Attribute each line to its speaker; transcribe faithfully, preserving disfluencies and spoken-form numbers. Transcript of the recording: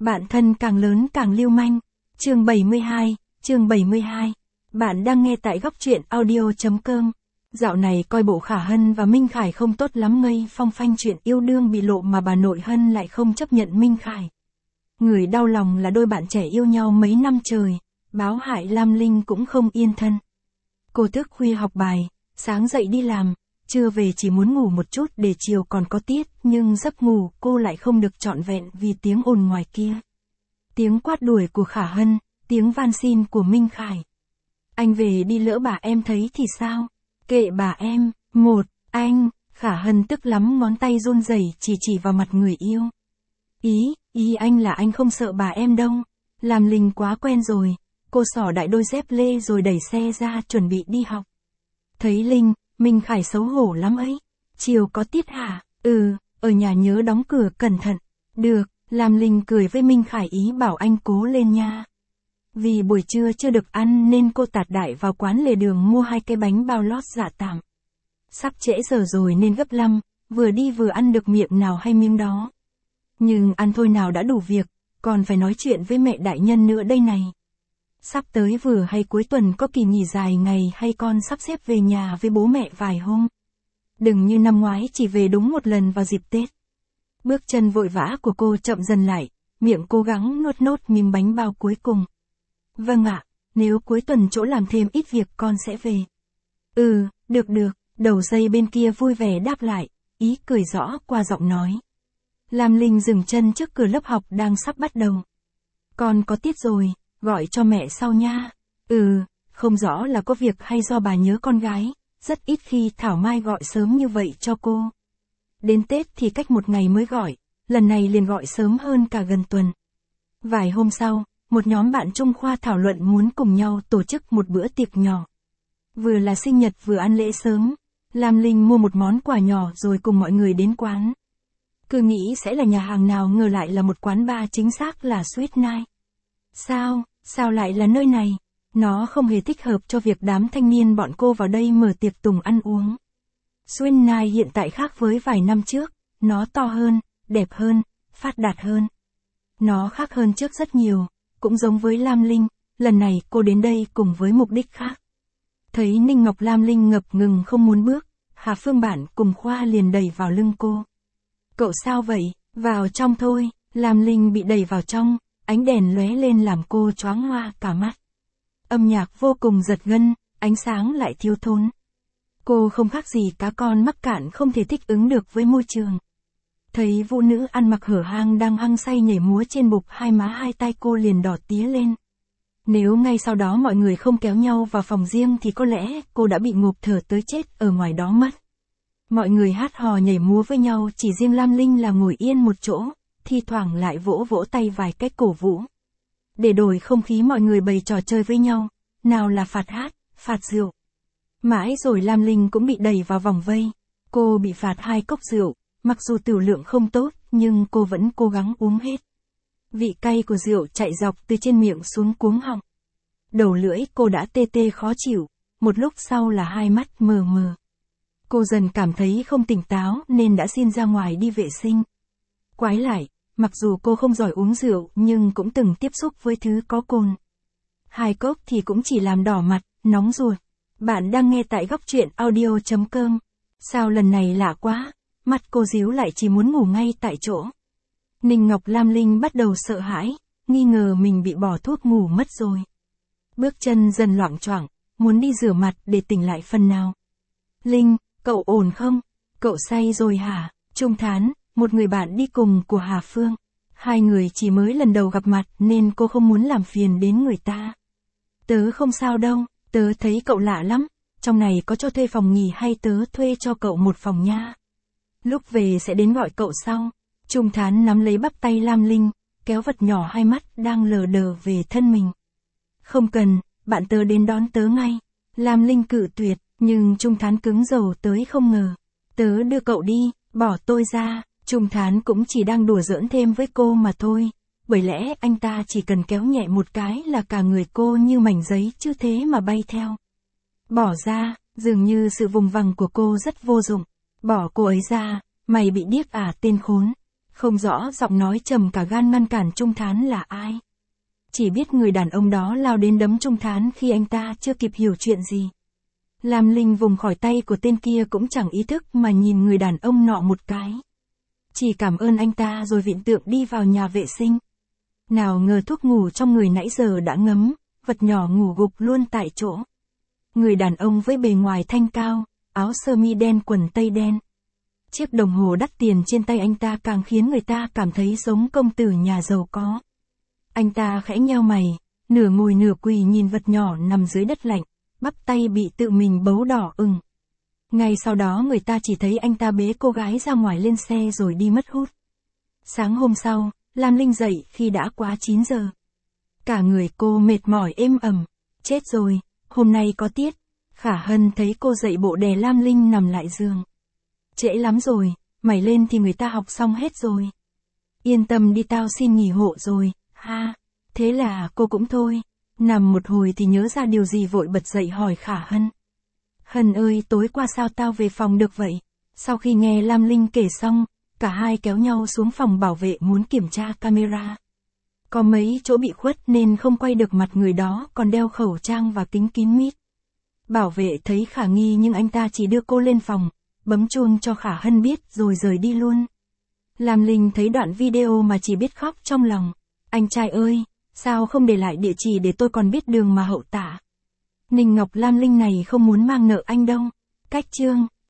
Speaker 1: Bạn thân càng lớn càng lưu manh. Chương bảy mươi hai, chương bảy mươi hai. Bạn đang nghe tại góc truyện audio.com. Dạo này coi bộ Khả Hân và Minh Khải không tốt lắm, ngây phong phanh chuyện yêu đương bị lộ mà bà nội Hân lại không chấp nhận Minh Khải. Người đau lòng là đôi bạn trẻ yêu nhau mấy năm trời, báo hại Lam Linh cũng không yên thân. Cô thức khuya học bài, sáng dậy đi làm, trưa về chỉ muốn ngủ một chút để chiều còn có tiết, nhưng giấc ngủ cô lại không được trọn vẹn vì tiếng ồn ngoài kia. Tiếng quát đuổi của Khả Hân, tiếng van xin của Minh Khải. Anh về đi, lỡ bà em thấy thì sao? Kệ bà em. Một, anh, Khả Hân tức lắm, ngón tay run rẩy chỉ chỉ vào mặt người yêu. Ý, ý anh là anh không sợ bà em đâu. Làm Linh quá quen rồi. Cô xỏ đại đôi dép lê rồi đẩy xe ra chuẩn bị đi học. Thấy Linh, Minh Khải xấu hổ lắm ấy. Chiều có tiết hả? Ừ, ở nhà nhớ đóng cửa cẩn thận. Được, Lam Linh cười với Minh Khải, ý bảo anh cố lên nha. Vì buổi trưa chưa được ăn nên cô tạt đại vào quán lề đường mua hai cái bánh bao lót dạ tạm. Sắp trễ giờ rồi nên gấp lắm, vừa đi vừa ăn được miệng nào hay miếng đó. Nhưng ăn thôi nào đã đủ việc, còn phải nói chuyện với mẹ đại nhân nữa đây này. Sắp tới vừa hay cuối tuần có kỳ nghỉ dài ngày, hay con sắp xếp về nhà với bố mẹ vài hôm. Đừng như năm ngoái chỉ về đúng một lần vào dịp Tết. Bước chân vội vã của cô chậm dần lại, miệng cố gắng nuốt nốt miếng bánh bao cuối cùng. Vâng ạ, nếu cuối tuần chỗ làm thêm ít việc con sẽ về. Ừ, được được, đầu dây bên kia vui vẻ đáp lại, ý cười rõ qua giọng nói. Lam Linh dừng chân trước cửa lớp học đang sắp bắt đầu. Con có tiết rồi, gọi cho mẹ sau nha. Ừ, không rõ là có việc hay do bà nhớ con gái, rất ít khi Thảo Mai gọi sớm như vậy cho cô. Đến Tết thì cách một ngày mới gọi, lần này liền gọi sớm hơn cả gần tuần. Vài hôm sau, một nhóm bạn Trung khoa thảo luận muốn cùng nhau tổ chức một bữa tiệc nhỏ. Vừa là sinh nhật vừa ăn lễ sớm, Lam Linh mua một món quà nhỏ rồi cùng mọi người đến quán. Cứ nghĩ sẽ là nhà hàng nào, ngờ lại là một quán bar, chính xác là Sweet Night. Sao, sao lại là nơi này? Nó không hề thích hợp cho việc đám thanh niên bọn cô vào đây mở tiệc tùng ăn uống. Sweet Night hiện tại khác với vài năm trước, nó to hơn, đẹp hơn, phát đạt hơn. Nó khác hơn trước rất nhiều, cũng giống với Lam Linh, lần này cô đến đây cùng với mục đích khác. Thấy Ninh Ngọc Lam Linh ngập ngừng không muốn bước, Hà Phương Bản cùng Khoa liền đẩy vào lưng cô. Cậu sao vậy, vào trong thôi. Lam Linh bị đẩy vào trong, ánh đèn lóe lên làm cô choáng hoa cả mắt. Âm nhạc vô cùng giật gân, ánh sáng lại thiếu thốn. Cô không khác gì cá con mắc cạn không thể thích ứng được với môi trường. Thấy vũ nữ ăn mặc hở hang đang hăng say nhảy múa trên bục, hai má hai tay cô liền đỏ tía lên. Nếu ngay sau đó mọi người không kéo nhau vào phòng riêng thì có lẽ cô đã bị ngộp thở tới chết ở ngoài đó mất. Mọi người hát hò nhảy múa với nhau, chỉ riêng Lam Linh là ngồi yên một chỗ, thi thoảng lại vỗ vỗ tay vài cách cổ vũ. Để đổi không khí mọi người bày trò chơi với nhau, nào là phạt hát, phạt rượu. Mãi rồi Lam Linh cũng bị đẩy vào vòng vây. Cô bị phạt hai cốc rượu, mặc dù tiểu lượng không tốt nhưng cô vẫn cố gắng uống hết. Vị cay của rượu chạy dọc từ trên miệng xuống cuống họng. Đầu lưỡi cô đã tê tê khó chịu, một lúc sau là hai mắt mờ mờ. Cô dần cảm thấy không tỉnh táo nên đã xin ra ngoài đi vệ sinh. Quái lại, mặc dù cô không giỏi uống rượu nhưng cũng từng tiếp xúc với thứ có cồn. Hai cốc thì cũng chỉ làm đỏ mặt, nóng ruột. Bạn đang nghe tại góc truyện audio.com. Sao lần này lạ quá, mắt cô díu lại chỉ muốn ngủ ngay tại chỗ. Ninh Ngọc Lam Linh bắt đầu sợ hãi, nghi ngờ mình bị bỏ thuốc ngủ mất rồi. Bước chân dần loạng choạng, muốn đi rửa mặt để tỉnh lại phần nào. Linh, cậu ổn không? Cậu say rồi hả? Trung Thán, một người bạn đi cùng của Hà Phương. Hai người chỉ mới lần đầu gặp mặt nên cô không muốn làm phiền đến người ta. Tớ không sao đâu, tớ thấy cậu lạ lắm. Trong này có cho thuê phòng nghỉ hay tớ thuê cho cậu một phòng nha? Lúc về sẽ đến gọi cậu sau. Trung Thán nắm lấy bắp tay Lam Linh, kéo vật nhỏ hai mắt đang lờ đờ về thân mình. Không cần, bạn tớ đến đón tớ ngay. Lam Linh cự tuyệt, nhưng Trung Thán cứng rầu tới không ngờ. Tớ đưa cậu đi, bỏ tôi ra. Trung Thán cũng chỉ đang đùa giỡn thêm với cô mà thôi. Bởi lẽ anh ta chỉ cần kéo nhẹ một cái là cả người cô như mảnh giấy chứ thế mà bay theo. Bỏ ra, dường như sự vùng vằng của cô rất vô dụng. Bỏ cô ấy ra, mày bị điếc à tên khốn. Không rõ giọng nói trầm cả gan ngăn cản Trung Thán là ai. Chỉ biết người đàn ông đó lao đến đấm Trung Thán khi anh ta chưa kịp hiểu chuyện gì. Lam Linh vùng khỏi tay của tên kia cũng chẳng ý thức mà nhìn người đàn ông nọ một cái. Chỉ cảm ơn anh ta rồi vịn tượng đi vào nhà vệ sinh. Nào ngờ thuốc ngủ trong người nãy giờ đã ngấm, vật nhỏ ngủ gục luôn tại chỗ. Người đàn ông với bề ngoài thanh cao, áo sơ mi đen quần tây đen. Chiếc đồng hồ đắt tiền trên tay anh ta càng khiến người ta cảm thấy giống công tử nhà giàu có. Anh ta khẽ nheo mày, nửa ngồi nửa quỳ nhìn vật nhỏ nằm dưới đất lạnh, bắp tay bị tự mình bấu đỏ ửng. Ngay sau đó người ta chỉ thấy anh ta bế cô gái ra ngoài lên xe rồi đi mất hút. Sáng hôm sau, Lam Linh dậy khi đã quá chín giờ. Cả người cô mệt mỏi êm ẩm. Chết rồi, hôm nay có tiết. Khả Hân thấy cô dậy bộ đè Lam Linh nằm lại giường. Trễ lắm rồi, mày lên thì người ta học xong hết rồi. Yên tâm đi, tao xin nghỉ hộ rồi, ha. Thế là cô cũng thôi. Nằm một hồi thì nhớ ra điều gì vội bật dậy hỏi Khả Hân. Hân ơi, tối qua sao tao về phòng được vậy? Sau khi nghe Lam Linh kể xong, cả hai kéo nhau xuống phòng bảo vệ muốn kiểm tra camera. Có mấy chỗ bị khuất nên không quay được mặt người đó còn đeo khẩu trang và kính kín mít. Bảo vệ thấy khả nghi nhưng anh ta chỉ đưa cô lên phòng, bấm chuông cho Khả Hân biết rồi rời đi luôn. Lam Linh thấy đoạn video mà chỉ biết khóc trong lòng. Anh trai ơi, sao không để lại địa chỉ để tôi còn biết đường mà hậu tả. Ninh Ngọc Lam Linh này không muốn mang nợ anh đâu. Cách chương